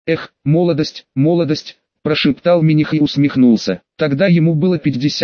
Эх, молодость, молодость, прошептал Миних и усмехнулся. Тогда ему было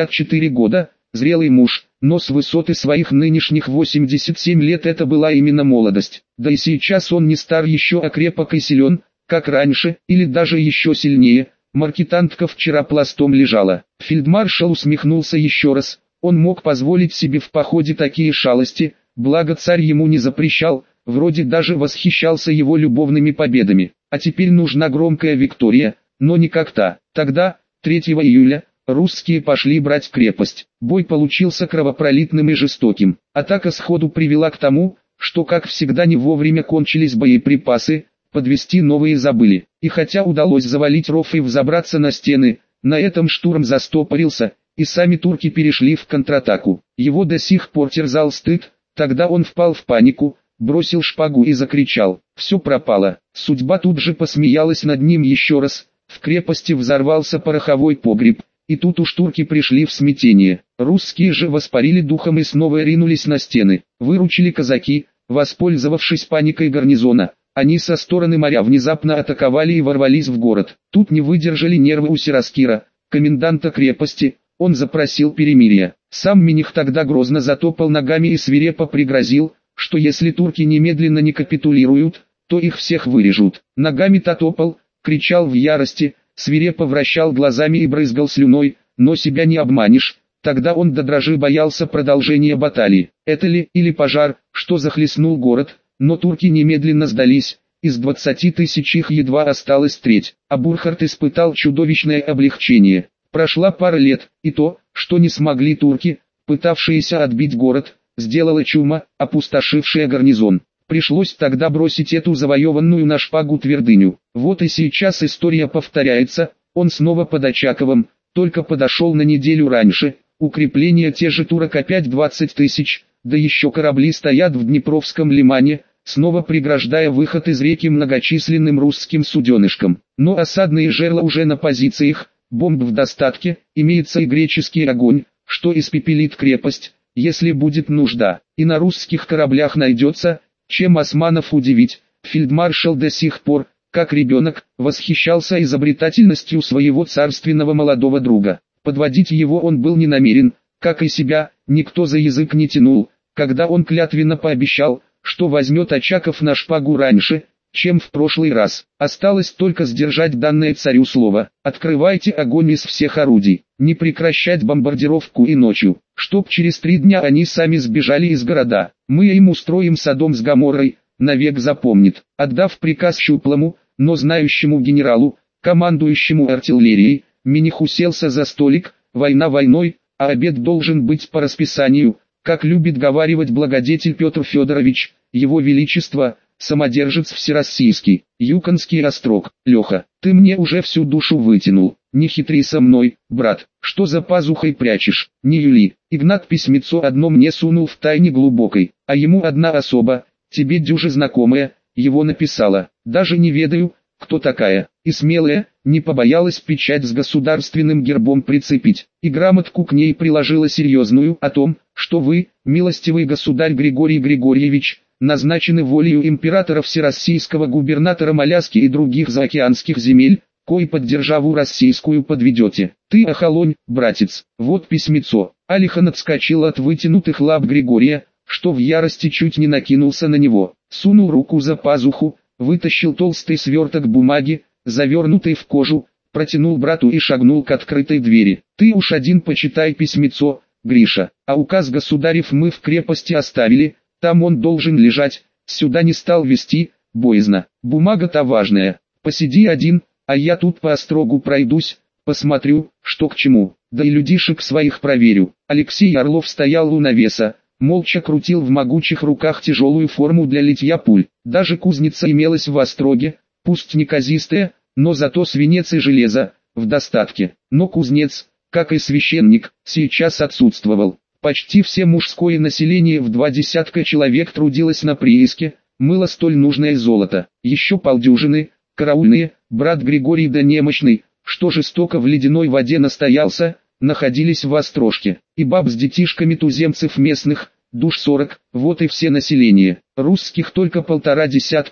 54 года, зрелый муж, но с высоты своих нынешних 87 лет это была именно молодость. Да и сейчас он не стар еще, а крепок и силен, как раньше, или даже еще сильнее. Маркетантка вчера пластом лежала. Фельдмаршал усмехнулся еще раз. Он мог позволить себе в походе такие шалости, благо царь ему не запрещал, вроде даже восхищался его любовными победами. А теперь нужна громкая виктория, но не как та. Тогда, 3 июля, русские пошли брать крепость. Бой получился кровопролитным и жестоким. Атака сходу привела к тому, что как всегда не вовремя кончились боеприпасы, подвести новые забыли. И хотя удалось завалить ров и взобраться на стены, на этом штурм застопорился, и сами турки перешли в контратаку. Его до сих пор терзал стыд, тогда он впал в панику, бросил шпагу и закричал: «Все пропало». Судьба тут же посмеялась над ним еще раз, в крепости взорвался пороховой погреб, и тут уж турки пришли в смятение. Русские же воспарили духом и снова ринулись на стены. Выручили казаки, воспользовавшись паникой гарнизона. Они со стороны моря внезапно атаковали и ворвались в город. Тут не выдержали нервы у Сираскира, коменданта крепости. Он запросил перемирия. Сам Миних тогда грозно затопал ногами и свирепо пригрозил, что если турки немедленно не капитулируют, то их всех вырежут. Ногами-то топал, кричал в ярости, свирепо вращал глазами и брызгал слюной, но себя не обманешь. Тогда он до дрожи боялся продолжения баталии. Это ли или пожар, что захлестнул город? Но турки немедленно сдались, из 20 тысяч их едва осталось треть, а Бурхард испытал чудовищное облегчение. Прошла пара лет, и то, что не смогли турки, пытавшиеся отбить город, сделала чума, опустошившая гарнизон. Пришлось тогда бросить эту завоеванную на шпагу твердыню. Вот и сейчас история повторяется, он снова под Очаковым, только подошел на неделю раньше, укрепления те же турок опять 20 тысяч, да еще корабли стоят в Днепровском лимане, снова преграждая выход из реки многочисленным русским суденышкам. Но осадные жерла уже на позициях, бомб в достатке, имеется и греческий огонь, что испепелит крепость, если будет нужда, и на русских кораблях найдется, чем османов удивить. Фельдмаршал до сих пор, как ребенок, восхищался изобретательностью своего царственного молодого друга. Подводить его он был не намерен, как и себя, никто за язык не тянул, когда он клятвенно пообещал, что возьмет Очаков на шпагу раньше, чем в прошлый раз. Осталось только сдержать данное царю слово. Открывайте огонь из всех орудий, не прекращать бомбардировку и ночью, чтоб через 3 дня они сами сбежали из города. Мы им устроим Содом с Гоморрой, навек запомнит. Отдав приказ щуплому, но знающему генералу, командующему артиллерией, Миних уселся за столик. Война войной, а обед должен быть по расписанию, как любит говаривать благодетель Петр Федорович, его величество, самодержец всероссийский, Юконский острог. Леха, ты мне уже всю душу вытянул, не хитри со мной, брат, что за пазухой прячешь, не юли. Игнат письмецо одно мне сунул в тайне глубокой, а ему одна особа, тебе дюже знакомая, его написала, даже не ведаю, кто такая, и смелая, не побоялась печать с государственным гербом прицепить, и грамотку к ней приложила серьезную о том, что вы, милостивый государь Григорий Григорьевич, назначены волею императора всероссийского губернатором Аляски и других заокеанских земель, кой под державу российскую подведете. Ты охолонь, братец, вот письмецо. Алихан отскочил от вытянутых лап Григория, что в ярости чуть не накинулся на него, сунул руку за пазуху, вытащил толстый сверток бумаги, завернутый в кожу, протянул брату и шагнул к открытой двери. Ты уж один почитай письмецо, Гриша, а указ государев мы в крепости оставили, там он должен лежать, сюда не стал везти, боязно. Бумага-то важная, посиди один, а я тут по острогу пройдусь, посмотрю, что к чему, да и людишек своих проверю. Алексей Орлов стоял у навеса, молча крутил в могучих руках тяжелую форму для литья пуль. Даже кузница имелась в Остроге, пусть неказистая, но зато свинец и железо, в достатке. Но кузнец, как и священник, сейчас отсутствовал. Почти все мужское население в 20 человек трудилось на прииске, мыло столь нужное золото. Еще полдюжины, караульные, брат Григорий да немощный, что жестоко в ледяной воде настоялся, находились в Острожке. И баб с детишками туземцев местных, душ 40, вот и все население. Русских только 1,5 десятка,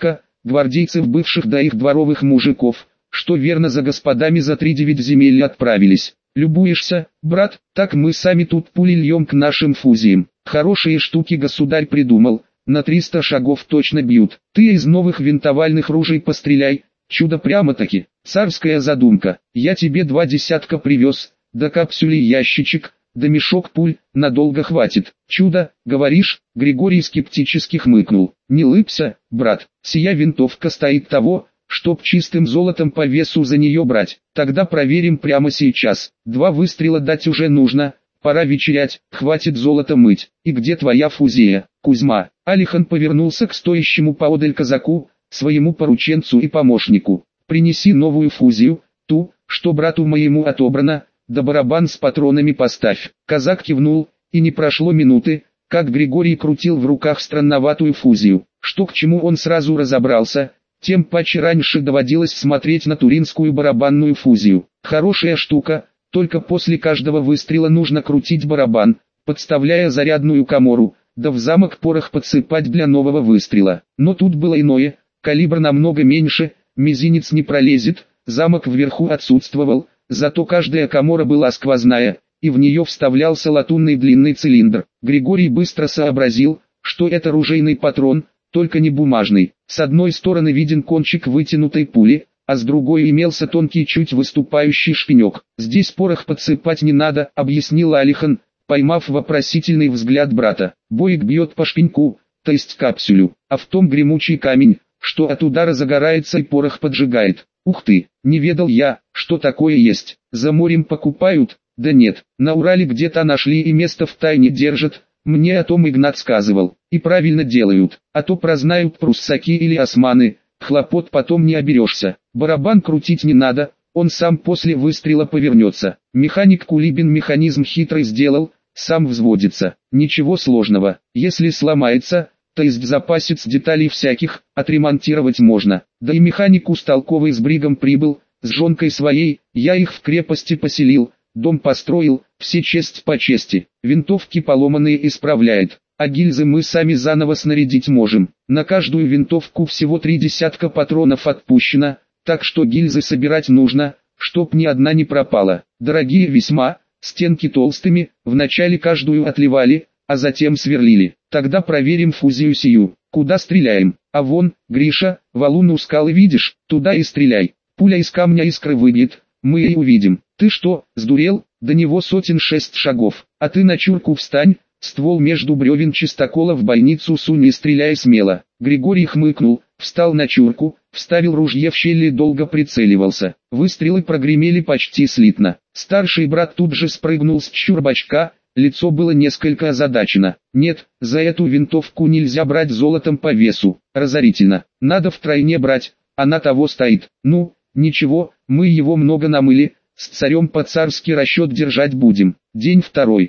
гвардейцев бывших да их дворовых мужиков, что верно за господами за 3-9 земель отправились. Любуешься, брат, так мы сами тут пули льем к нашим фузиям. Хорошие штуки государь придумал, на 300 шагов точно бьют. Ты из новых винтовальных ружей постреляй, чудо прямо-таки. Царская задумка. Я тебе 2 десятка привез, да капсюли ящичек, да мешок пуль, надолго хватит. Чудо, говоришь? Григорий скептически хмыкнул. Не лыбся, брат, сия винтовка стоит того, чтоб чистым золотом по весу за нее брать. Тогда проверим прямо сейчас. 2 выстрела дать уже нужно, пора вечерять, хватит золото мыть. И где твоя фузия, Кузьма? Алихан повернулся к стоящему поодаль казаку, своему порученцу и помощнику. Принеси новую фузию, ту, что брату моему отобрана, да барабан с патронами поставь. Казак кивнул, и не прошло минуты, как Григорий крутил в руках странноватую фузию. Что к чему он сразу разобрался, тем паче раньше доводилось смотреть на туринскую барабанную фузию. Хорошая штука, только после каждого выстрела нужно крутить барабан, подставляя зарядную камору, да в замок порох подсыпать для нового выстрела. Но тут было иное, калибр намного меньше, мизинец не пролезет, замок вверху отсутствовал, зато каждая камора была сквозная, и в нее вставлялся латунный длинный цилиндр. Григорий быстро сообразил, что это ружейный патрон, только не бумажный. С одной стороны виден кончик вытянутой пули, а с другой имелся тонкий чуть выступающий шпинек. «Здесь порох подсыпать не надо», — объяснил Алихан, поймав вопросительный взгляд брата. «Боек бьет по шпиньку, то есть капсюлю, а в том гремучий камень, что от удара загорается и порох поджигает. Ух ты, не ведал я, что такое есть. За морем покупают? Да нет, на Урале где-то нашли и место в тайне держат. Мне о том Игнат сказывал. И правильно делают, а то прознают пруссаки или османы, хлопот потом не оберешься. Барабан крутить не надо, он сам после выстрела повернется. Механик Кулибин механизм хитрый сделал, сам взводится. Ничего сложного, если сломается, то есть запасец деталей всяких, отремонтировать можно. Да и механик устолковый с бригом прибыл, с жонкой своей, я их в крепости поселил, дом построил, все честь по чести. Винтовки поломанные исправляет, а гильзы мы сами заново снарядить можем. На каждую винтовку всего 3 десятка патронов отпущено, так что гильзы собирать нужно, чтоб ни одна не пропала. Дорогие весьма, стенки толстыми, вначале каждую отливали, а затем сверлили. Тогда проверим фузию сию. Куда стреляем? А вон, Гриша, валун у скалы видишь? Туда и стреляй. Пуля из камня искры выбьет, мы и увидим. Ты что, сдурел? До него 6 шагов. А ты на чурку встань, ствол между бревен чистокола в бойницу сунь и стреляй смело. Григорий хмыкнул, встал на чурку, вставил ружье в щель и долго прицеливался. Выстрелы прогремели почти слитно. Старший брат тут же спрыгнул с чурбачка. Лицо было несколько озадачено. Нет, за эту винтовку нельзя брать золотом по весу. Разорительно. Надо втройне брать, она того стоит. Ну, ничего, мы его много намыли, с царем по-царски расчет держать будем. День второй.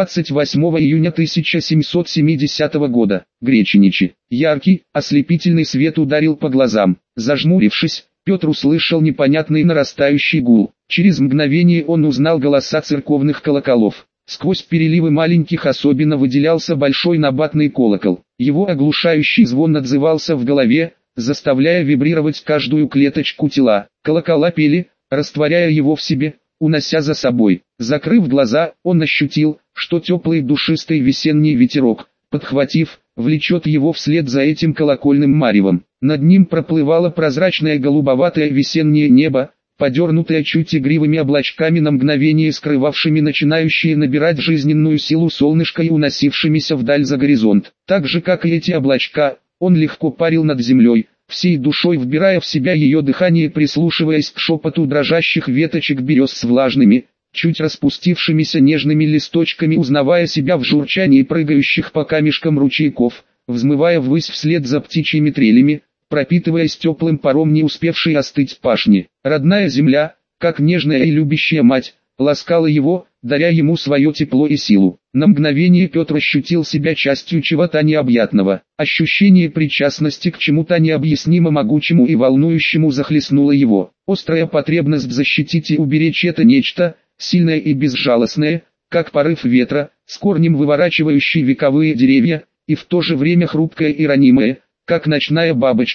28 июня 1770 года. Греченичи. Яркий, ослепительный свет ударил по глазам. Зажмурившись, Петр услышал непонятный нарастающий гул. Через мгновение он узнал голоса церковных колоколов. Сквозь переливы маленьких особенно выделялся большой набатный колокол. Его оглушающий звон отзывался в голове, заставляя вибрировать каждую клеточку тела. Колокола пели, растворяя его в себе, унося за собой. Закрыв глаза, он ощутил, что теплый душистый весенний ветерок, подхватив, влечет его вслед за этим колокольным маревом. Над ним проплывало прозрачное голубоватое весеннее небо, подернутое чуть игривыми облачками на мгновение скрывавшими начинающие набирать жизненную силу солнышко и уносившимися вдаль за горизонт. Так же как и эти облачка, он легко парил над землей, всей душой вбирая в себя ее дыхание, прислушиваясь к шепоту дрожащих веточек берез с влажными, чуть распустившимися нежными листочками, узнавая себя в журчании прыгающих по камешкам ручейков, взмывая ввысь вслед за птичьими трелями, пропитываясь теплым паром не успевшей остыть пашни. Родная земля, как нежная и любящая мать, ласкала его, даря ему свое тепло и силу. На мгновение Петр ощутил себя частью чего-то необъятного. Ощущение причастности к чему-то необъяснимо могучему и волнующему захлестнуло его. Острая потребность защитить и уберечь это нечто, сильное и безжалостное, как порыв ветра, с корнем выворачивающий вековые деревья, и в то же время хрупкое и ранимое, как ночная бабочка,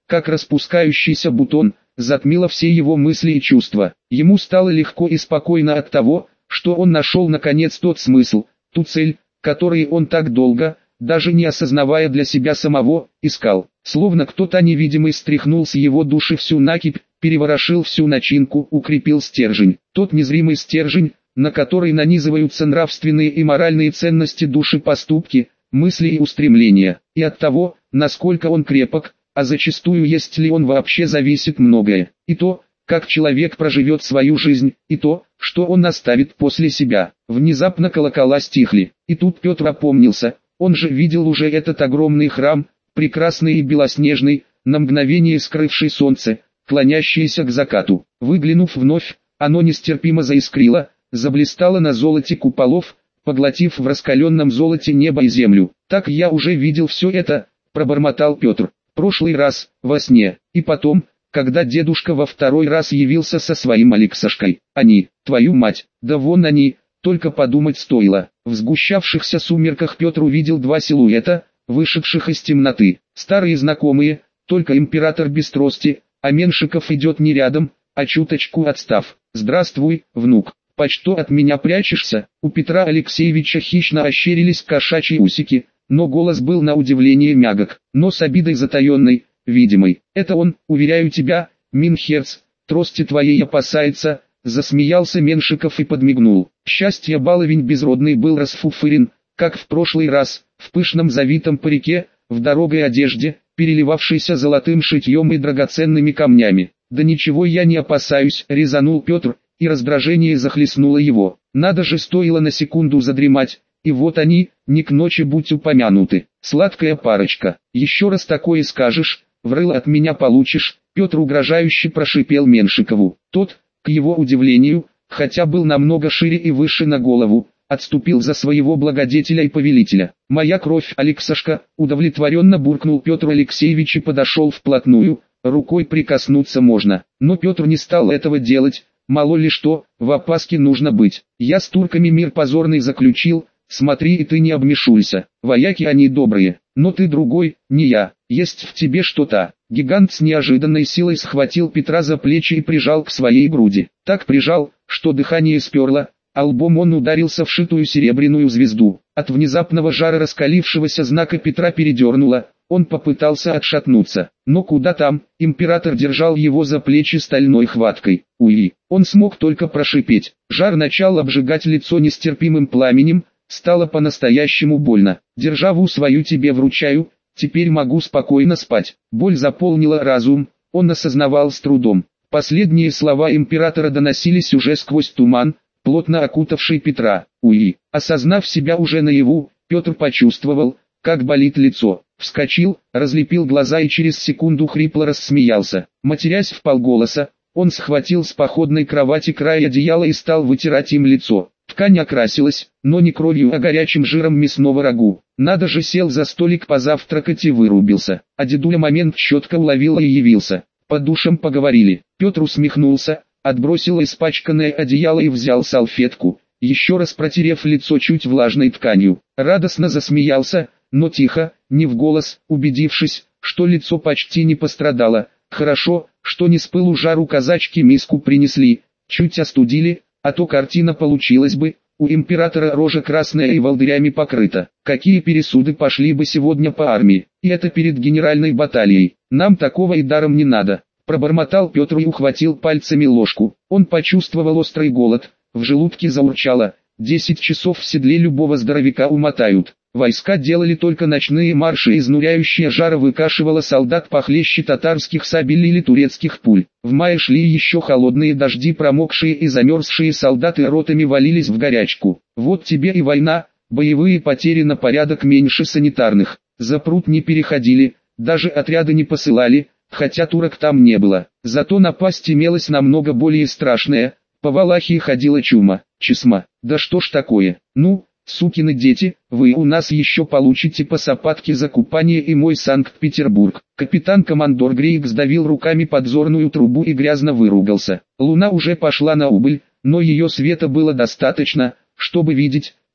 как распускающийся бутон, затмила все его мысли и чувства. Ему стало легко и спокойно от того, что он нашел наконец тот смысл, ту цель, которую он так долго, даже не осознавая для себя самого, искал. Словно кто-то невидимый стряхнул с его души всю накипь, переворошил всю начинку, укрепил стержень. Тот незримый стержень, на который нанизываются нравственные и моральные ценности души, поступки, мысли и устремления. И от того, насколько он крепок, а зачастую есть ли он вообще, зависит многое. И то, как человек проживет свою жизнь, и то, что он оставит после себя. Внезапно колокола стихли, и тут Петр опомнился. Он же видел уже этот огромный храм, прекрасный и белоснежный, на мгновение скрывший солнце, клонящееся к закату. Выглянув вновь, оно нестерпимо заискрило, заблистало на золоте куполов, поглотив в раскаленном золоте небо и землю. «Так я уже видел все это», — пробормотал Петр. «Прошлый раз, во сне, и потом, когда дедушка во второй раз явился со своим Алексашкой. Они, твою мать, да вон они, только подумать стоило». В сгущавшихся сумерках Петр увидел два силуэта, вышедших из темноты. Старые знакомые, только император без трости, а Меншиков идет не рядом, а чуточку отстав. «Здравствуй, внук. Почто от меня прячешься?» У Петра Алексеевича хищно ощерились кошачьи усики, но голос был на удивление мягок, но с обидой затаенной, видимой. «Это он, уверяю тебя, Минхерц, трости твоей опасается», — засмеялся Меншиков и подмигнул. Счастье баловень безродный был расфуфырен, как в прошлый раз, в пышном завитом парике, в дорогой одежде, переливавшейся золотым шитьем и драгоценными камнями. «Да ничего я не опасаюсь», — резанул Петр, и раздражение захлестнуло его. Надо же, стоило на секунду задремать, и вот они, не к ночи будь упомянуты. Сладкая парочка. «Еще раз такое скажешь, в рыло от меня получишь», — Петр угрожающе прошипел Меншикову. Тот, к его удивлению, хотя был намного шире и выше на голову, отступил за своего благодетеля и повелителя. «Моя кровь, Алексашка», — удовлетворенно буркнул Петр Алексеевич и подошел вплотную. Рукой прикоснуться можно, но Петр не стал этого делать. Мало ли что, в опаске нужно быть. «Я с турками мир позорный заключил, смотри и ты не обмешуйся. Вояки они добрые, но ты другой, не я. Есть в тебе что-то». Гигант с неожиданной силой схватил Петра за плечи и прижал к своей груди. Так прижал, что дыхание сперло, а лбом он ударился в шитую серебряную звезду. От внезапного жара раскалившегося знака Петра передернуло. Он попытался отшатнуться, но куда там, император держал его за плечи стальной хваткой. «Уи!» Он смог только прошипеть. Жар начал обжигать лицо нестерпимым пламенем, стало по-настоящему больно. «Державу свою тебе вручаю, теперь могу спокойно спать». Боль заполнила разум, он осознавал с трудом. Последние слова императора доносились уже сквозь туман, плотно окутавший Петра. «Уи!» Осознав себя уже наяву, Петр почувствовал, как болит лицо. Вскочил, разлепил глаза и через секунду хрипло рассмеялся. Матерясь вполголоса, он схватил с походной кровати край одеяла и стал вытирать им лицо. Ткань окрасилась, но не кровью, а горячим жиром мясного рагу. Надо же, сел за столик позавтракать и вырубился. А дедуля момент четко уловила и явился. По душам поговорили. Петр усмехнулся, отбросил испачканное одеяло и взял салфетку, еще раз протерев лицо чуть влажной тканью. Радостно засмеялся, но тихо, не в голос, убедившись, что лицо почти не пострадало. Хорошо, что не с пылу жару казачки миску принесли, чуть остудили, а то картина получилась бы, у императора рожа красная и волдырями покрыта. Какие пересуды пошли бы сегодня по армии, и это перед генеральной баталией. Нам такого и даром не надо. Пробормотал Петр и ухватил пальцами ложку. Он почувствовал острый голод, в желудке заурчало. 10 часов в седле любого здоровяка умотают. Войска делали только ночные марши, изнуряющая жара выкашивала солдат похлеще татарских сабель или турецких пуль. В мае шли еще холодные дожди, промокшие и замерзшие солдаты ротами валились в горячку. Вот тебе и война, боевые потери на порядок меньше санитарных. За пруд не переходили, даже отряды не посылали, хотя турок там не было. Зато напасть имелась намного более страшная, по Валахии ходила чума, чесма. Да что ж такое, ну... «Сукины дети, вы у нас еще получите по сапатке за купание и мой Санкт-Петербург». Капитан-командор Грейк сдавил руками подзорную трубу и грязно выругался. Луна уже пошла на убыль, но ее света было достаточно, чтобы видеть,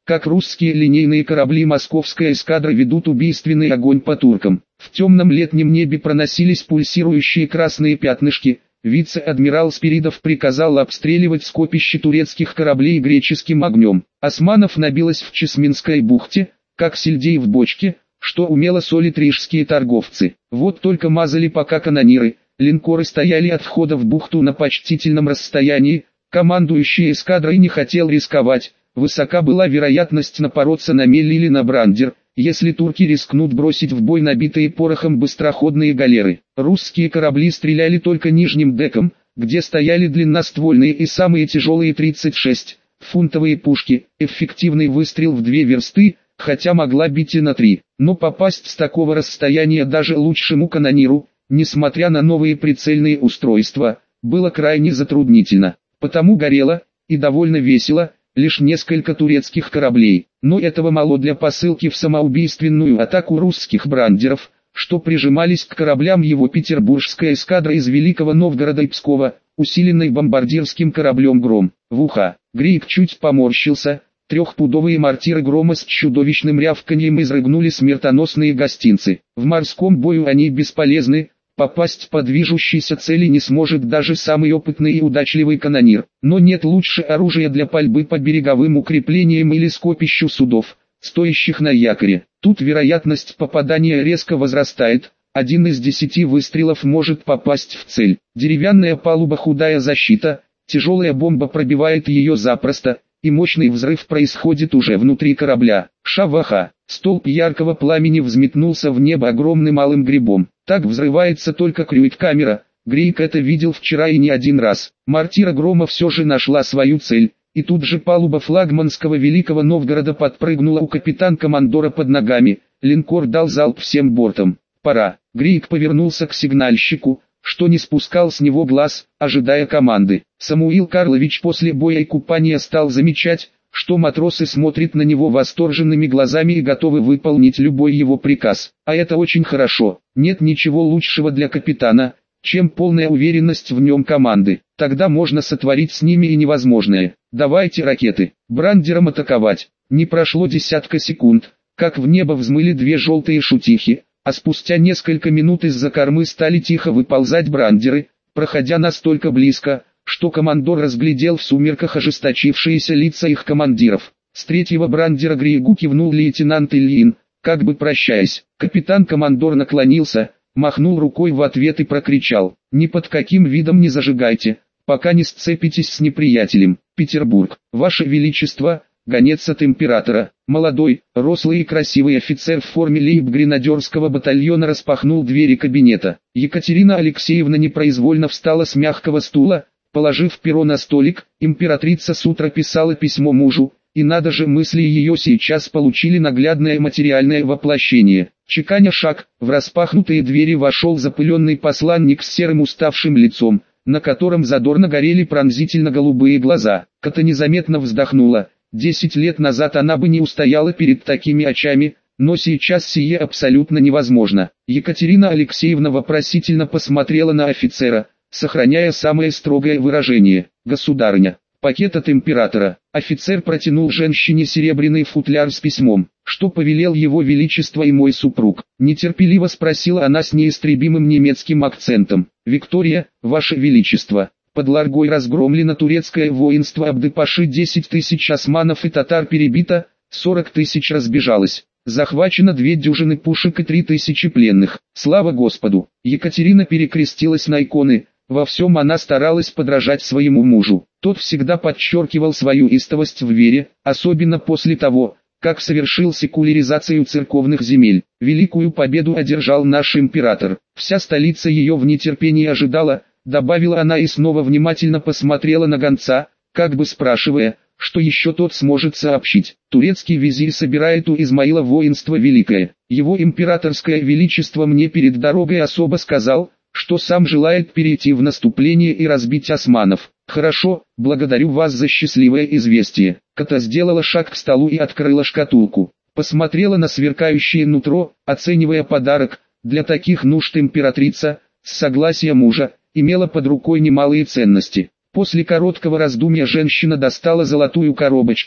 как русские линейные корабли московской эскадры ведут убийственный огонь по туркам. В темном летнем небе проносились пульсирующие красные пятнышки. Вице-адмирал Спиридов приказал обстреливать скопище турецких кораблей греческим огнем. Османов набилось в Чесменской бухте, как сельдей в бочке, что умело солят рижские торговцы. Вот только мазали пока канониры, линкоры стояли от входа в бухту на почтительном расстоянии, командующий эскадрой не хотел рисковать, высока была вероятность напороться на мель или на брандер, если турки рискнут бросить в бой набитые порохом быстроходные галеры. Русские корабли стреляли только нижним деком, где стояли длинноствольные и самые тяжелые 36-фунтовые пушки, эффективный выстрел в 2 версты, хотя могла бить и на 3, но попасть с такого расстояния даже лучшему канониру, несмотря на новые прицельные устройства, было крайне затруднительно. Потому горело, и довольно весело, лишь несколько турецких кораблей, но этого мало для посылки в самоубийственную атаку русских брандеров, что прижимались к кораблям его петербургская эскадра из Великого Новгорода и Пскова, усиленной бомбардирским кораблем «Гром». В ухо, Грейк чуть поморщился, трехпудовые мортиры «Грома» с чудовищным рявканьем изрыгнули смертоносные гостинцы. В морском бою они бесполезны, попасть по движущейся цели не сможет даже самый опытный и удачливый канонир. Но нет лучше оружия для пальбы по береговым укреплениям или скопищу судов, стоящих на якоре. Тут вероятность попадания резко возрастает, 1 из 10 выстрелов может попасть в цель. Деревянная палуба худая защита, тяжелая бомба пробивает ее запросто, и мощный взрыв происходит уже внутри корабля. Шаваха, столб яркого пламени взметнулся в небо огромным алым грибом. Так взрывается только крюит-камера, Грейк это видел вчера и не один раз. Мортира «Грома» все же нашла свою цель, и тут же палуба флагманского Великого Новгорода подпрыгнула у капитан-командора под ногами, линкор дал залп всем бортам. Пора. Грейк повернулся к сигнальщику, что не спускал с него глаз, ожидая команды. Самуил Карлович после боя и купания стал замечать, что матросы смотрят на него восторженными глазами и готовы выполнить любой его приказ. А это очень хорошо. Нет ничего лучшего для капитана, чем полная уверенность в нем команды. Тогда можно сотворить с ними и невозможное. Давайте ракеты. Брандером атаковать. Не прошло десятка секунд, как в небо взмыли 2 желтые шутихи, а спустя несколько минут из-за кормы стали тихо выползать брандеры, проходя настолько близко, что командор разглядел в сумерках ожесточившиеся лица их командиров. С 3-го брандера Грейгу кивнул лейтенант Ильин, как бы прощаясь. Капитан-командор наклонился, махнул рукой в ответ и прокричал: «Ни под каким видом не зажигайте, пока не сцепитесь с неприятелем. Петербург, Ваше Величество!» Гонец от императора, молодой, рослый и красивый офицер в форме лейб-гренадерского батальона распахнул двери кабинета. Екатерина Алексеевна непроизвольно встала с мягкого стула, положив перо на столик. Императрица с утра писала письмо мужу, и надо же, мысли ее сейчас получили наглядное материальное воплощение. Чеканя шаг, в распахнутые двери вошел запыленный посланник с серым уставшим лицом, на котором задорно горели пронзительно-голубые глаза. Ката незаметно вздохнула. 10 лет назад она бы не устояла перед такими очами, но сейчас сие абсолютно невозможно. Екатерина Алексеевна вопросительно посмотрела на офицера, сохраняя самое строгое выражение. «Государыня, пакет от императора». Офицер протянул женщине серебряный футляр с письмом. «Что повелел его величество и мой супруг?» Нетерпеливо спросила она с неистребимым немецким акцентом. «Виктория, ваше величество». Под Ларгой разгромлено турецкое воинство Абды-паши, 10 тысяч османов и татар перебито, 40 тысяч разбежалось. Захвачено 2 дюжины пушек и 3000 пленных. Слава Господу! Екатерина перекрестилась на иконы. Во всем она старалась подражать своему мужу. Тот всегда подчеркивал свою истовость в вере, особенно после того, как совершил секуляризацию церковных земель. Великую победу одержал наш император. Вся столица ее в нетерпении ожидала, добавила она и снова внимательно посмотрела на гонца, как бы спрашивая, что еще тот сможет сообщить. Турецкий визирь собирает у Измаила воинство великое. Его императорское величество мне перед дорогой особо сказал, что сам желает перейти в наступление и разбить османов. Хорошо, благодарю вас за счастливое известие. Ката сделала шаг к столу и открыла шкатулку. Посмотрела на сверкающее нутро, оценивая подарок. Для таких нужд императрица, с согласия мужа, имела под рукой немалые ценности. После короткого раздумья женщина достала золотую коробочку,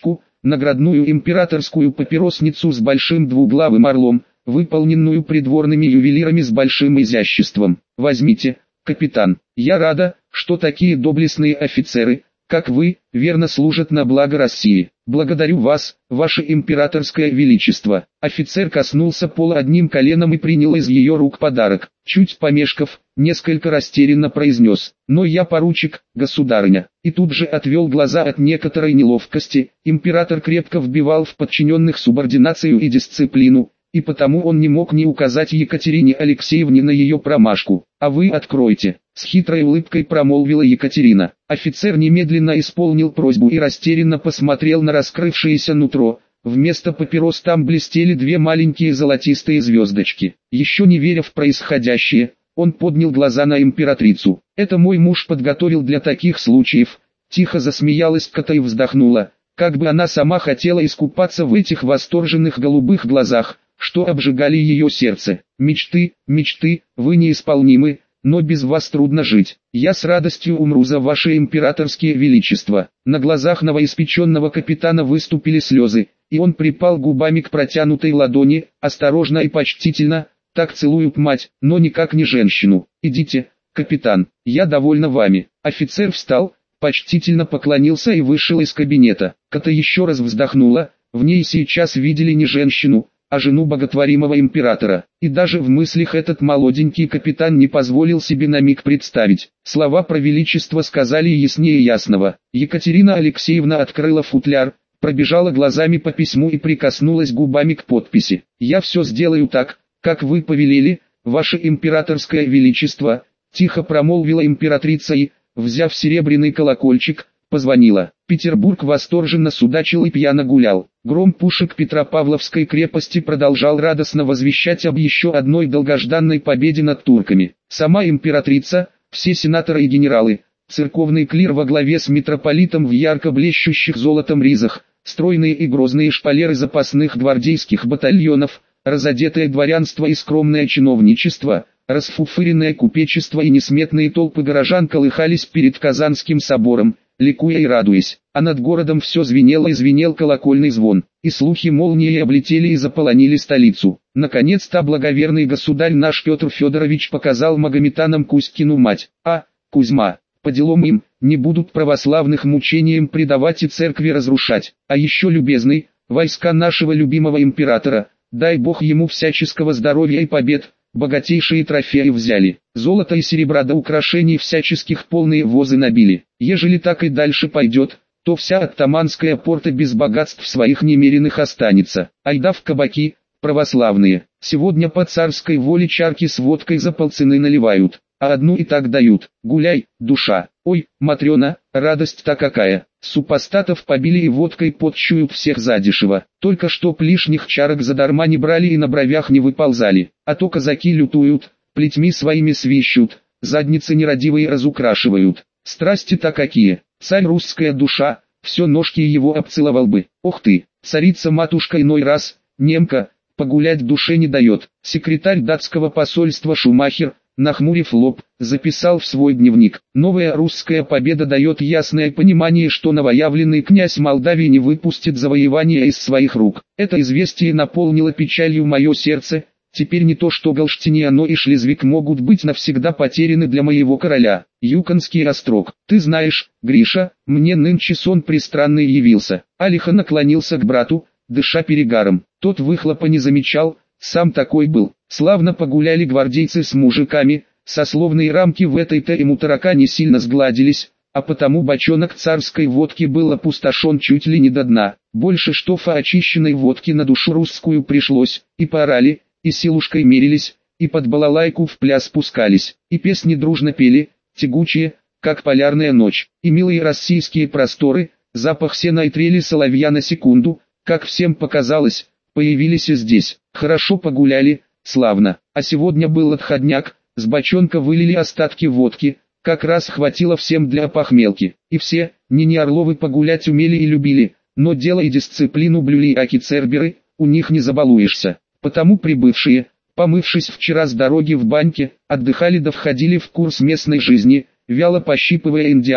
наградную императорскую папиросницу с большим двуглавым орлом, выполненную придворными ювелирами с большим изяществом. Возьмите, капитан. Я рада, что такие доблестные офицеры, как вы, верно служат на благо России. Благодарю вас, ваше императорское величество. Офицер коснулся пола одним коленом и принял из ее рук подарок. Чуть помешков, несколько растерянно произнес: «Но я поручик, государыня». И тут же отвел глаза от некоторой неловкости. Император крепко вбивал в подчиненных субординацию и дисциплину, и потому он не мог не указать Екатерине Алексеевне на ее промашку. «А вы откройте», — с хитрой улыбкой промолвила Екатерина. Офицер немедленно исполнил просьбу и растерянно посмотрел на раскрывшееся нутро. Вместо папирос там блестели две маленькие золотистые звездочки. Еще не веря в происходящее, он поднял глаза на императрицу. «Это мой муж подготовил для таких случаев», — тихо засмеялась Ката и вздохнула, как бы она сама хотела искупаться в этих восторженных голубых глазах, что обжигали ее сердце. «Мечты, мечты, вы неисполнимы, но без вас трудно жить. Я с радостью умру за ваше императорские величество». На глазах новоиспеченного капитана выступили слезы, и он припал губами к протянутой ладони, осторожно и почтительно, так целуют мать, но никак не женщину. «Идите, капитан, я довольна вами». Офицер встал, почтительно поклонился и вышел из кабинета. Ката еще раз вздохнула, в ней сейчас видели не женщину, а жену боготворимого императора. И даже в мыслях этот молоденький капитан не позволил себе на миг представить. Слова про величество сказали яснее ясного. Екатерина Алексеевна открыла футляр, пробежала глазами по письму и прикоснулась губами к подписи. «Я все сделаю так, как вы повелели, ваше императорское величество», — тихо промолвила императрица и, взяв серебряный колокольчик, позвонила. Петербург восторженно судачил и пьяно гулял. Гром пушек Петропавловской крепости продолжал радостно возвещать об еще одной долгожданной победе над турками. Сама императрица, все сенаторы и генералы, церковный клир во главе с митрополитом в ярко блещущих золотом ризах, стройные и грозные шпалеры запасных гвардейских батальонов, разодетое дворянство и скромное чиновничество, расфуфыренное купечество и несметные толпы горожан колыхались перед Казанским собором, ликуя и радуясь, а над городом все звенело и звенел колокольный звон, и слухи молнией облетели и заполонили столицу. Наконец-то благоверный государь наш Петр Федорович показал магометанам Кузькину мать, Кузьма, по делам им, не будут православных мучениям предавать и церкви разрушать, а еще любезный, войска нашего любимого императора, дай Бог ему всяческого здоровья и побед, богатейшие трофеи взяли, золото и серебра до украшений всяческих полные возы набили. Ежели так и дальше пойдет, то вся оттаманская порта без богатств своих немеренных останется. Айда в кабаки, православные, сегодня по царской воле чарки с водкой за полцены наливают, а одну и так дают. Гуляй, душа. Ой, Матрена, радость-то какая. Супостатов побили и водкой подчуют всех задешево. Только чтоб лишних чарок задарма не брали и на бровях не выползали. А то казаки лютуют, плетьми своими свищут, задницы нерадивые разукрашивают. Страсти-то какие. Царь русская душа, все ножки его обцеловал бы. Ох ты, царица-матушка иной раз, немка, погулять в душе не дает. Секретарь датского посольства Шумахер, нахмурив лоб, записал в свой дневник: «Новая русская победа дает ясное понимание, что новоявленный князь Молдавии не выпустит завоевания из своих рук. Это известие наполнило печалью мое сердце. Теперь не то что Галштиния, но и Шлезвиг могут быть навсегда потеряны для моего короля. Юконский острог. Ты знаешь, Гриша, мне нынче сон пристранный явился». Алиха наклонился к брату, дыша перегаром. Тот выхлопа не замечал, сам такой был. Славно погуляли гвардейцы с мужиками, сословные рамки в этой-то ему таракане сильно сгладились, а потому бочонок царской водки был опустошен чуть ли не до дна. Больше штофа очищенной водки на душу русскую пришлось, и поорали, и силушкой мерились, и под балалайку в пляс спускались, и песни дружно пели, тягучие, как полярная ночь, и милые российские просторы, запах сена и трели соловья на секунду, как всем показалось, появились и здесь. Хорошо погуляли, славно, а сегодня был отходняк, с бочонка вылили остатки водки, как раз хватило всем для похмелки, и все, не Орловы погулять умели и любили, но дело и дисциплину блюли аки-церберы, у них не забалуешься, потому прибывшие, помывшись вчера с дороги в баньке, отдыхали да входили в курс местной жизни, вяло пощипывая индианок,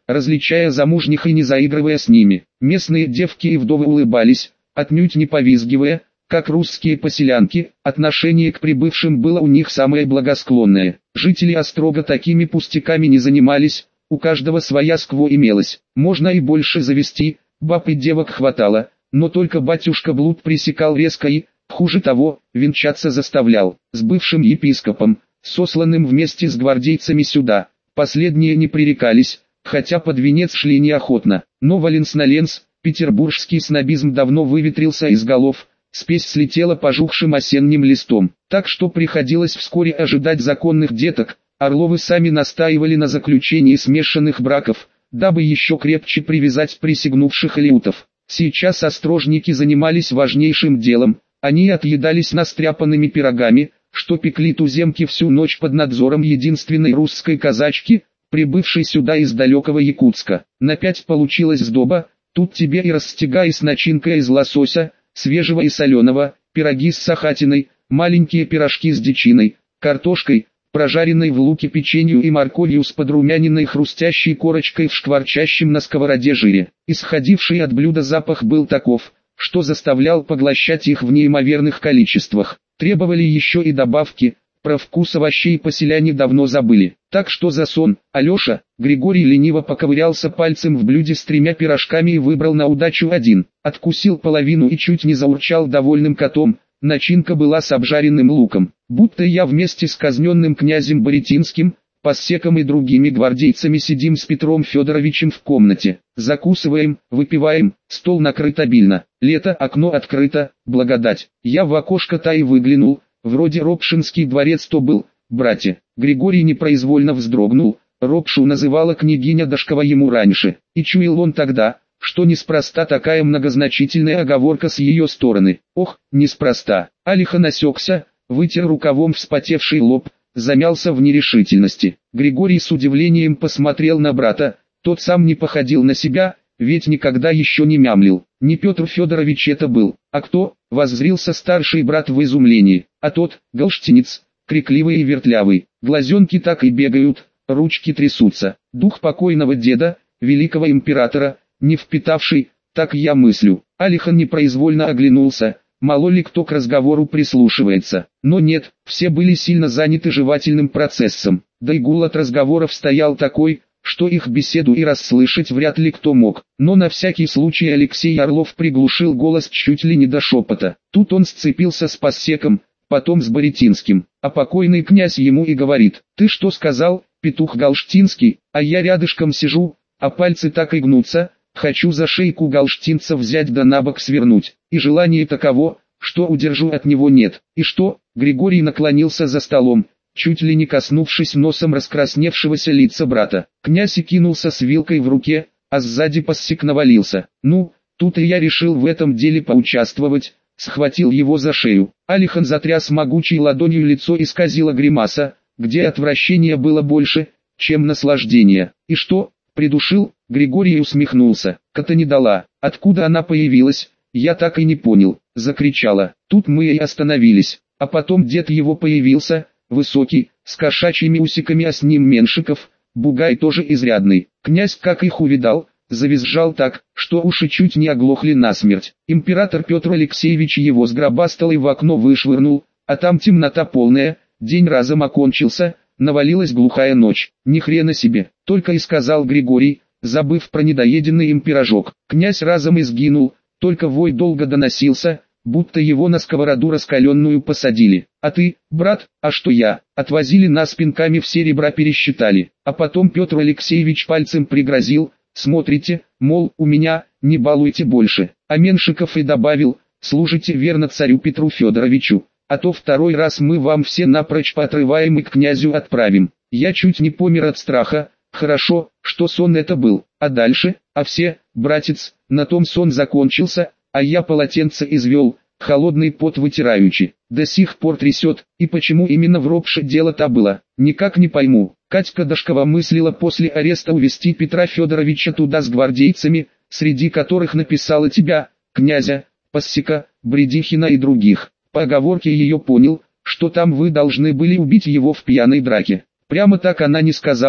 различая замужних и не заигрывая с ними. Местные девки и вдовы улыбались, отнюдь не повизгивая, как русские поселянки. Отношение к прибывшим было у них самое благосклонное. Жители Острога такими пустяками не занимались, у каждого своя скво имелась. Можно и больше завести, баб и девок хватало, но только батюшка блуд пресекал резко и, хуже того, венчаться заставлял. С бывшим епископом, сосланным вместе с гвардейцами сюда, последние не пререкались, хотя под венец шли неохотно. Но Валенс-на-Ленс, петербургский снобизм давно выветрился из голов, спесь слетела пожухшим осенним листом, так что приходилось вскоре ожидать законных деток. Орловы сами настаивали на заключении смешанных браков, дабы еще крепче привязать присягнувших элеутов. Сейчас острожники занимались важнейшим делом, они отъедались настряпанными пирогами, что пекли туземки всю ночь под надзором единственной русской казачки, прибывшей сюда из далекого Якутска. На 5 получилась сдоба, тут тебе и растягай с начинкой из лосося, свежего и соленого, пироги с сахатиной, маленькие пирожки с дичиной, картошкой, прожаренной в луке печенью и морковью с подрумяненной хрустящей корочкой в шкварчащем на сковороде жире. Исходивший от блюда запах был таков, что заставлял поглощать их в неимоверных количествах. Требовали еще и добавки, про вкус овощей поселяне давно забыли. Так что за сон, Алеша, Григорий лениво поковырялся пальцем в блюде с 3 пирожками и выбрал на удачу один. Откусил половину и чуть не заурчал довольным котом. Начинка была с обжаренным луком. Будто я вместе с казненным князем Боретинским, Пассеком и другими гвардейцами сидим с Петром Федоровичем в комнате. Закусываем, выпиваем, стол накрыт обильно. Лето, окно открыто, благодать. Я в окошко-то и выглянул, вроде Ропшинский дворец то был, братья. Григорий непроизвольно вздрогнул, Ропшу называла княгиня Дашкова ему раньше, и чуял он тогда, что неспроста такая многозначительная оговорка с ее стороны. Ох, неспроста. Алихан осекся, вытер рукавом вспотевший лоб, замялся в нерешительности. Григорий с удивлением посмотрел на брата, тот сам не походил на себя, ведь никогда еще не мямлил. Не Петр Федорович это был, а кто? Воззрился старший брат в изумлении, а тот, галштинец, крикливый и вертлявый, глазенки так и бегают, ручки трясутся. Дух покойного деда, великого императора, не впитавший, так я мыслю. Алихан непроизвольно оглянулся, мало ли кто к разговору прислушивается. Но нет, все были сильно заняты жевательным процессом. Да и гул от разговоров стоял такой, что их беседу и расслышать вряд ли кто мог. Но на всякий случай Алексей Орлов приглушил голос чуть ли не до шепота. Тут он сцепился с Пассеком, потом с Боретинским. А покойный князь ему и говорит: «Ты что сказал, петух галштинский?» А я рядышком сижу, а пальцы так и гнутся. Хочу за шейку галштинца взять да на бок свернуть, и желание таково, что удержу от него нет. И что? Григорий наклонился за столом, чуть ли не коснувшись носом раскрасневшегося лица брата. Князь и кинулся с вилкой в руке, а сзади Пассек навалился. Ну, тут и я решил в этом деле поучаствовать, схватил его за шею. Алихан затряс могучей ладонью, лицо исказило гримаса, где отвращения было больше, чем наслаждения. И что? Придушил? Григорий усмехнулся. Кота не дала. Откуда она появилась, я так и не понял. Закричала. Тут мы и остановились. А потом дед его появился, высокий, с кошачьими усиками, а с ним Меншиков, бугай тоже изрядный. Князь как их увидал, завизжал так, что уши чуть не оглохли насмерть. Император Петр Алексеевич его сгробастал и в окно вышвырнул, а там темнота полная, день разом окончился, навалилась глухая ночь. Ни хрена себе, только и сказал Григорий, забыв про недоеденный им пирожок. Князь разом изгинул, только вой долго доносился, будто его на сковороду раскаленную посадили. А ты, брат, а что я? Отвозили нас пинками, все ребра пересчитали. А потом Петр Алексеевич пальцем пригрозил: смотрите, мол, у меня, не балуйте больше. А Меншиков и добавил: служите верно царю Петру Федоровичу, а то второй раз мы вам все напрочь поотрываем и к князю отправим. Я чуть не помер от страха. Хорошо, что сон это был, а дальше, а все, братец, на том сон закончился, а я полотенце извел, холодный пот вытираючи, до сих пор трясет, и почему именно в Ропше дело-то было, никак не пойму. Катька Дашкова мыслила после ареста увезти Петра Федоровича туда с гвардейцами, среди которых написала тебя, князя, Пассека, Бредихина и других. По оговорке ее понял, что там вы должны были убить его в пьяной драке. Прямо так она не сказала,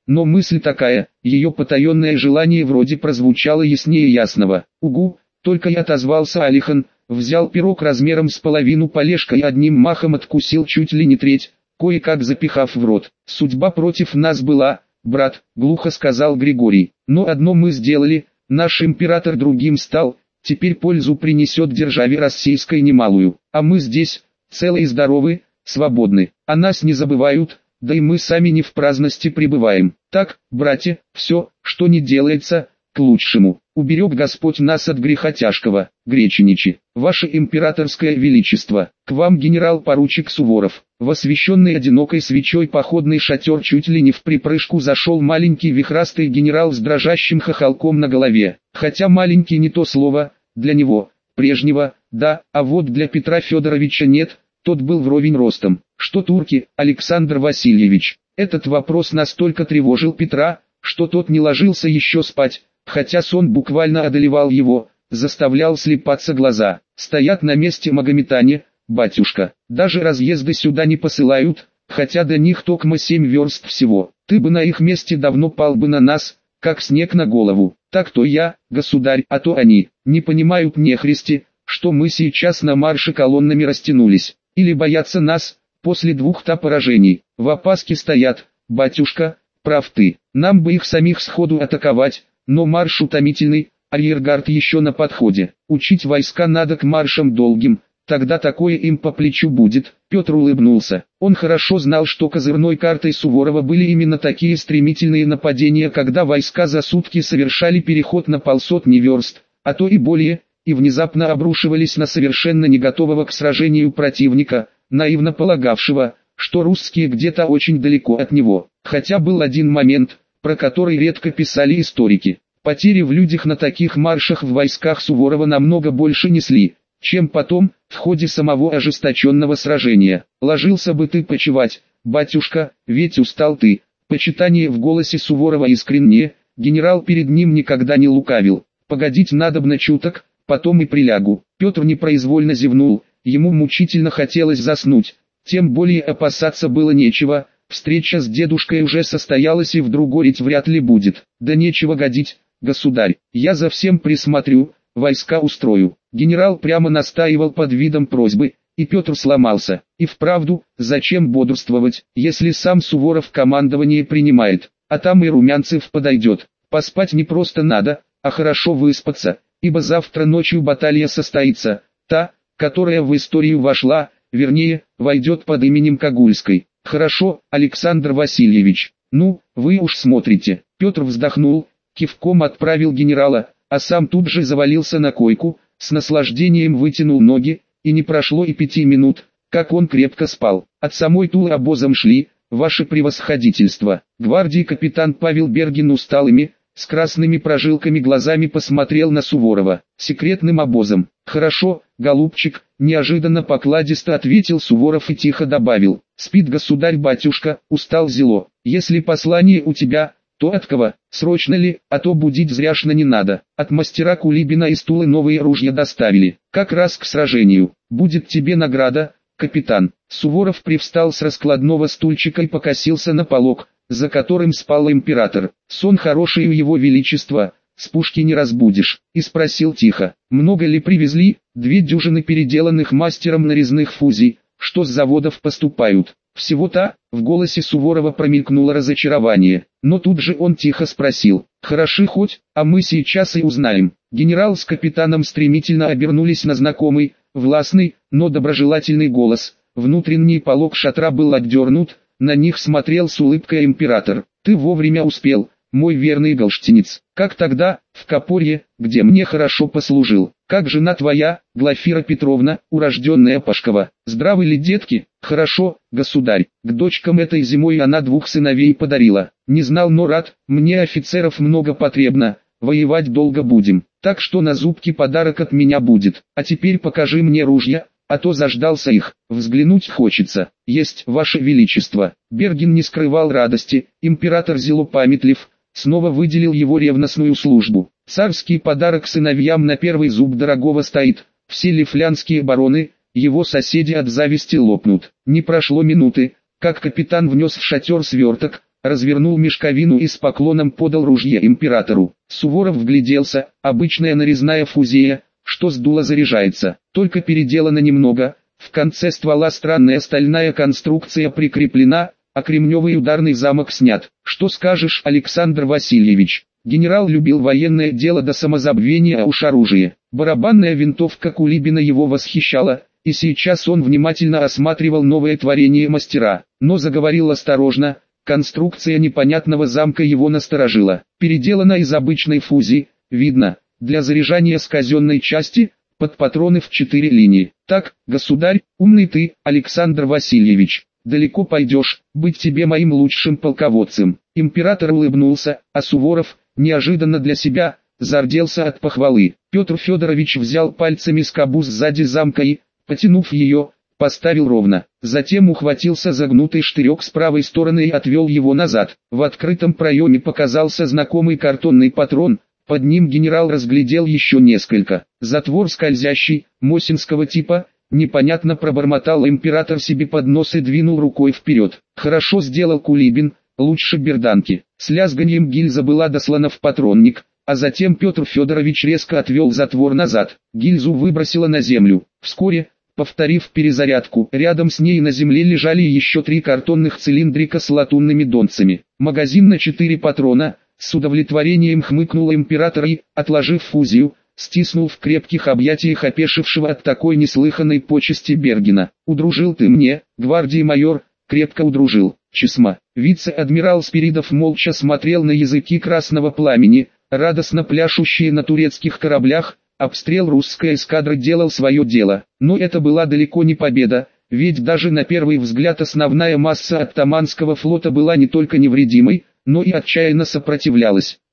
но мысль такая, ее потаенное желание вроде прозвучало яснее ясного. «Угу», только и отозвался Алихан, взял пирог размером с половину полежка и одним махом откусил чуть ли не треть, кое-как запихав в рот. «Судьба против нас была, брат», — глухо сказал Григорий. «Но одно мы сделали, наш император другим стал, теперь пользу принесет державе российской немалую, а мы здесь, целы и здоровы, свободны, о нас не забывают, да и мы сами не в праздности пребываем. Так, братья, все, что не делается, к лучшему. Уберег Господь нас от греха тяжкого. Греченичи, ваше императорское величество, к вам генерал-поручик Суворов». В освещенный одинокой свечой походный шатер чуть ли не в припрыжку зашел маленький вихрастый генерал с дрожащим хохолком на голове. Хотя маленький не то слово, для него, прежнего, да, а вот для Петра Федоровича нет, тот был вровень ростом. «Что турки, Александр Васильевич?» Этот вопрос настолько тревожил Петра, что тот не ложился еще спать, хотя сон буквально одолевал его, заставлял слепаться глаза. «Стоят на месте магометане, батюшка, даже разъезды сюда не посылают, хотя до них токмо 7 верст всего. Ты бы на их месте давно пал бы на нас, как снег на голову. Так то я, государь, а то они, не понимают нехристи, что мы сейчас на марше колоннами растянулись, или боятся нас, после 2 поражений, в опаске стоят, батюшка, прав ты, нам бы их самих сходу атаковать, но марш утомительный, арьергард еще на подходе, учить войска надо к маршам долгим, тогда такое им по плечу будет». Петр улыбнулся. Он хорошо знал, что козырной картой Суворова были именно такие стремительные нападения, когда войска за сутки совершали переход на полсотни верст, а то и более, и внезапно обрушивались на совершенно не готового к сражению противника, наивно полагавшего, что русские где-то очень далеко от него. Хотя был один момент, про который редко писали историки. Потери в людях на таких маршах в войсках Суворова намного больше несли, чем потом, в ходе самого ожесточенного сражения. «Ложился бы ты почевать, батюшка, ведь устал ты». Почитание в голосе Суворова искреннее, генерал перед ним никогда не лукавил. «Погодить надобно чуток, потом и прилягу». Петр непроизвольно зевнул, ему мучительно хотелось заснуть, тем более опасаться было нечего, встреча с дедушкой уже состоялась и вдруг гореть вряд ли будет. «Да нечего годить, государь, я за всем присмотрю, войска устрою». Генерал прямо настаивал под видом просьбы, и Петр сломался. И вправду, зачем бодрствовать, если сам Суворов командование принимает, а там и Румянцев подойдет. Поспать не просто надо, а хорошо выспаться, ибо завтра ночью баталия состоится, та, которая в историю вошла, вернее, войдет под именем Когульской. «Хорошо, Александр Васильевич, ну, вы уж смотрите». Петр вздохнул, кивком отправил генерала, а сам тут же завалился на койку, с наслаждением вытянул ноги, и не прошло и 5 минут, как он крепко спал. От самой Тулы обозом шли, ваше превосходительство. Гвардии капитан Павел Бергин усталыми, с красными прожилками глазами посмотрел на Суворова. «Секретным обозом». «Хорошо, голубчик», неожиданно покладисто ответил Суворов и тихо добавил. «Спит государь-батюшка, устал зело. Если послание у тебя, то от кого? Срочно ли, а то будить зряшно не надо». «От мастера Кулибина из Тулы новые ружья доставили. Как раз к сражению. Будет тебе награда, капитан». Суворов привстал с раскладного стульчика и покосился на полог, за которым спал император. «Сон хороший у его величества, с пушки не разбудишь», и спросил тихо. «Много ли привезли?» «2 дюжины переделанных мастером нарезных фузий, что с заводов поступают». «Всего-то?» В голосе Суворова промелькнуло разочарование, но тут же он тихо спросил. «Хороши хоть, а мы сейчас и узнаем». Генерал с капитаном стремительно обернулись на знакомый, властный, но доброжелательный голос. Внутренний полог шатра был отдернут, на них смотрел с улыбкой император. «Ты вовремя успел, мой верный галштинец. Как тогда, в Копорье, где мне хорошо послужил. Как жена твоя, Глафира Петровна, урожденная Пашкова. Здравы ли детки?» «Хорошо, государь. К дочкам этой зимой она 2 сыновей подарила. Не знал, но рад, мне офицеров много потребно, воевать долго будем. Так что на зубки подарок от меня будет. А теперь покажи мне ружья, а то заждался их, взглянуть хочется». «Есть, ваше величество». Бергин не скрывал радости, император зелопамятлив, снова выделил его ревностную службу. Царский подарок сыновьям на первый зуб дорогого стоит, все лифлянские бароны, его соседи от зависти лопнут. Не прошло минуты, как капитан внес в шатер сверток, развернул мешковину и с поклоном подал ружье императору. Суворов вгляделся, обычная нарезная фузея, что с дула заряжается, только переделана немного, в конце ствола странная стальная конструкция прикреплена, а кремневый ударный замок снят. Что скажешь, Александр Васильевич? Генерал любил военное дело до самозабвения, а уж оружие. Барабанная винтовка Кулибина его восхищала, и сейчас он внимательно осматривал новое творение мастера, но заговорил осторожно. Конструкция непонятного замка его насторожила. Переделана из обычной фузи, видно, для заряжания с казенной части, под патроны в 4 линии. Так, государь, умный ты, Александр Васильевич, далеко пойдешь, быть тебе моим лучшим полководцем. Император улыбнулся, а Суворов, неожиданно для себя, зарделся от похвалы. Петр Федорович взял пальцами скобу сзади замка и, потянув ее, поставил ровно. Затем ухватился за гнутый штырек с правой стороны и отвел его назад. В открытом проеме показался знакомый картонный патрон, под ним генерал разглядел еще несколько. Затвор скользящий, мосинского типа, непонятно пробормотал император себе под нос и двинул рукой вперед. Хорошо сделал Кулибин, лучше берданки. С лязганьем гильза была дослана в патронник, а затем Петр Федорович резко отвел затвор назад. Гильзу выбросило на землю. Вскоре, повторив перезарядку, рядом с ней на земле лежали еще 3 картонных цилиндрика с латунными донцами. Магазин на 4 патрона. С удовлетворением хмыкнул император и, отложив фузию, стиснул в крепких объятиях опешившего от такой неслыханной почести Бергена. «Удружил ты мне, гвардии майор, крепко удружил, Чесма». Вице-адмирал Спиридов молча смотрел на языки красного пламени, радостно пляшущие на турецких кораблях. Обстрел русской эскадры делал свое дело, но это была далеко не победа, ведь даже на первый взгляд основная масса оттоманского флота была не только невредимой, но и отчаянно сопротивлялась.